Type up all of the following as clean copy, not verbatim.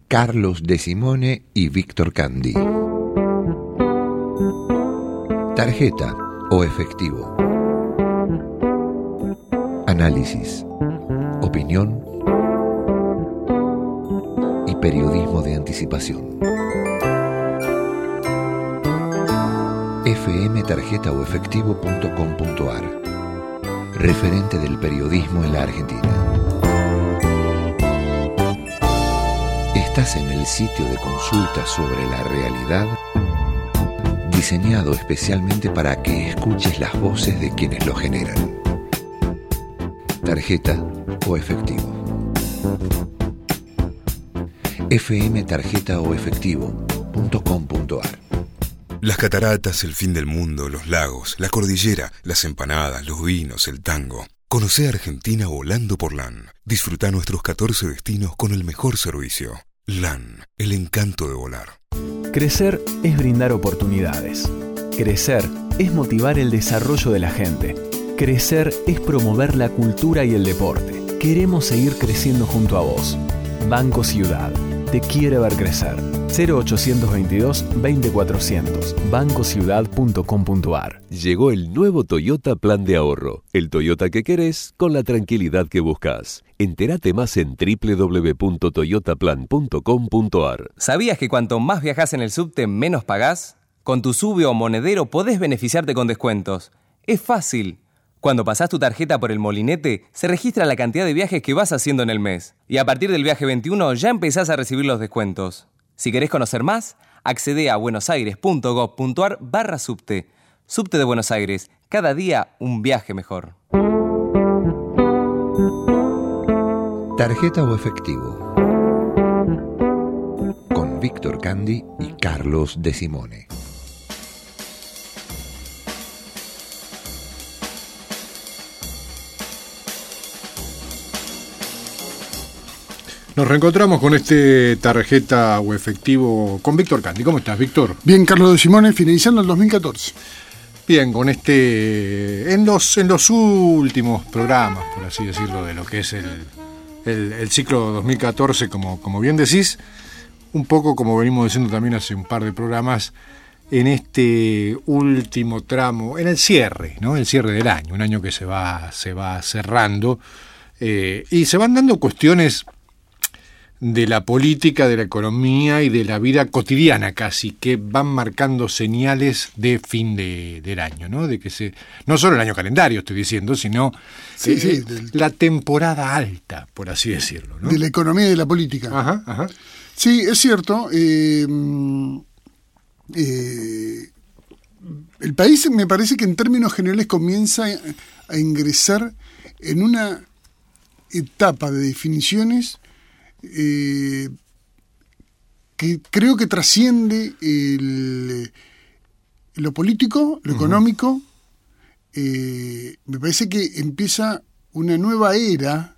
Carlos De Simone y Víctor Candy. Tarjeta o efectivo. Análisis, opinión y periodismo de anticipación. fmtarjetaoefectivo.com.ar, referente del periodismo en la Argentina. Estás en el sitio de consulta sobre la realidad, diseñado especialmente para que escuches las voces de quienes lo generan. Tarjeta o efectivo. fmtarjetaoefectivo.com.ar. Las cataratas, el fin del mundo, los lagos, la cordillera, las empanadas, los vinos, el tango. Conocé Argentina volando por LAN. Disfruta nuestros 14 destinos con el mejor servicio. LAN, el encanto de volar. Crecer es brindar oportunidades. Crecer es motivar el desarrollo de la gente. Crecer es promover la cultura y el deporte. Queremos seguir creciendo junto a vos. Banco Ciudad. Te quiere ver crecer. 0822-20400. bancociudad.com.ar. Llegó el nuevo Toyota Plan de Ahorro. El Toyota que querés con la tranquilidad que buscas. Entérate más en www.toyotaplan.com.ar. ¿Sabías que cuanto más viajás en el subte, menos pagás? Con tu Sube o Monedero podés beneficiarte con descuentos. Es fácil. Cuando pasás tu tarjeta por el molinete, se registra la cantidad de viajes que vas haciendo en el mes. Y a partir del viaje 21 ya empezás a recibir los descuentos. Si querés conocer más, accedé a buenosaires.gov.ar/subte. Subte de Buenos Aires. Cada día un viaje mejor. Tarjeta o efectivo. Con Víctor Candy y Carlos De Simone. Nos reencontramos con este tarjeta o efectivo con Víctor Candy. ¿Cómo estás, Víctor? Bien, Carlos De Simone, finalizando el 2014. Bien, con en los últimos programas, por así decirlo, de lo que es el ciclo 2014, como bien decís, un poco como venimos diciendo también hace un par de programas, en este último tramo, en el cierre, ¿no? El cierre del año, un año que se va cerrando, y se van dando cuestiones de la política, de la economía y de la vida cotidiana casi, que van marcando señales de fin del año, ¿no? De que no solo el año calendario estoy diciendo, sino la temporada alta, por así decirlo, ¿no? De la economía y de la política. Ajá. Sí, es cierto. El país me parece que en términos generales comienza a ingresar en una etapa de definiciones que creo que trasciende lo político, lo económico. Me parece que empieza una nueva era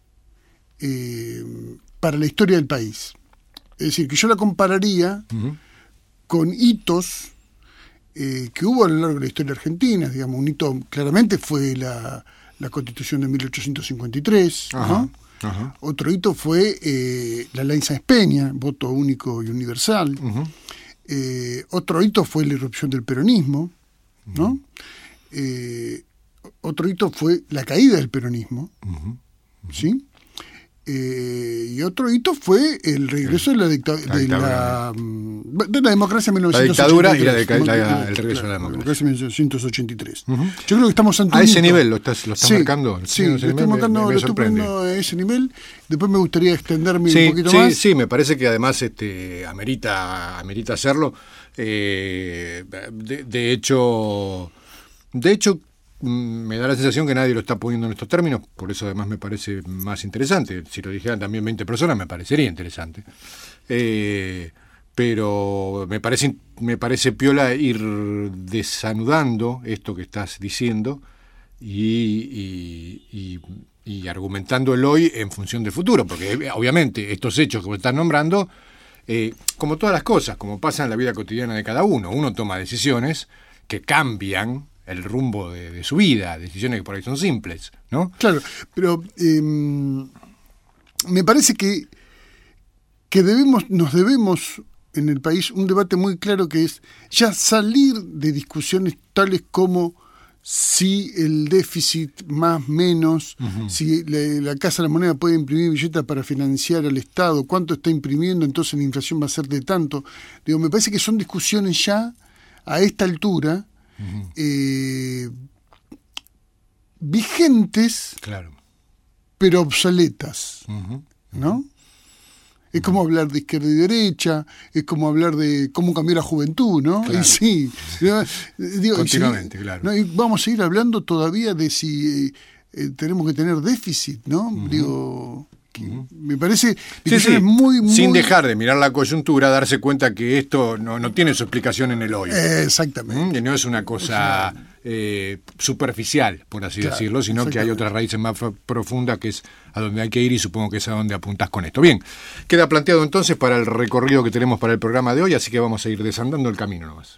para la historia del país. Es decir, que yo la compararía con hitos que hubo a lo largo de la historia argentina. Digamos, un hito claramente fue la Constitución de 1853, ¿no? Ajá. Otro hito fue la ley Sáenz Peña, voto único y universal. Otro hito fue la irrupción del peronismo, ¿no? Otro hito fue la caída del peronismo, ¿sí? Y otro hito fue el regreso de la democracia en 1983. La dictadura y el regreso de la democracia en 1983. Yo creo que estamos ante a ese nivel lo estás marcando. Sí, lo estoy marcando, lo estoy poniendo a ese nivel. Después me gustaría extenderme un poquito más. Sí, me parece que además amerita hacerlo. De hecho, me da la sensación que nadie lo está poniendo en estos términos, por eso además me parece más interesante. Si lo dijeran también 20 personas me parecería interesante. Pero me parece piola ir desanudando esto que estás diciendo y argumentando el hoy en función del futuro, porque obviamente estos hechos que me estás nombrando, como todas las cosas, como pasa en la vida cotidiana de cada uno toma decisiones que cambian el rumbo de su vida, decisiones que por ahí son simples, ¿no? Claro, pero me parece que que nos debemos en el país un debate muy claro, que es ya salir de discusiones tales como si el déficit más menos, si la Casa de la Moneda puede imprimir billetes para financiar al Estado, cuánto está imprimiendo, entonces la inflación va a ser de tanto. Digo, me parece que son discusiones ya a esta altura vigentes, claro, pero obsoletas, ¿no? Es como hablar de izquierda y derecha, es como hablar de cómo cambió la juventud, ¿no? Claro. Y sí, digo, continuamente, sí, claro. ¿no? Y vamos a seguir hablando todavía de si tenemos que tener déficit, ¿no? Digo, me parece sí. muy... Sin dejar de mirar la coyuntura, darse cuenta que esto no tiene su explicación en el hoy. Exactamente. Que no es una cosa superficial, por así decirlo, sino que hay otras raíces más profundas, que es a donde hay que ir, y supongo que es a donde apuntás con esto. Bien, queda planteado entonces para el recorrido que tenemos para el programa de hoy, así que vamos a ir desandando el camino nomás.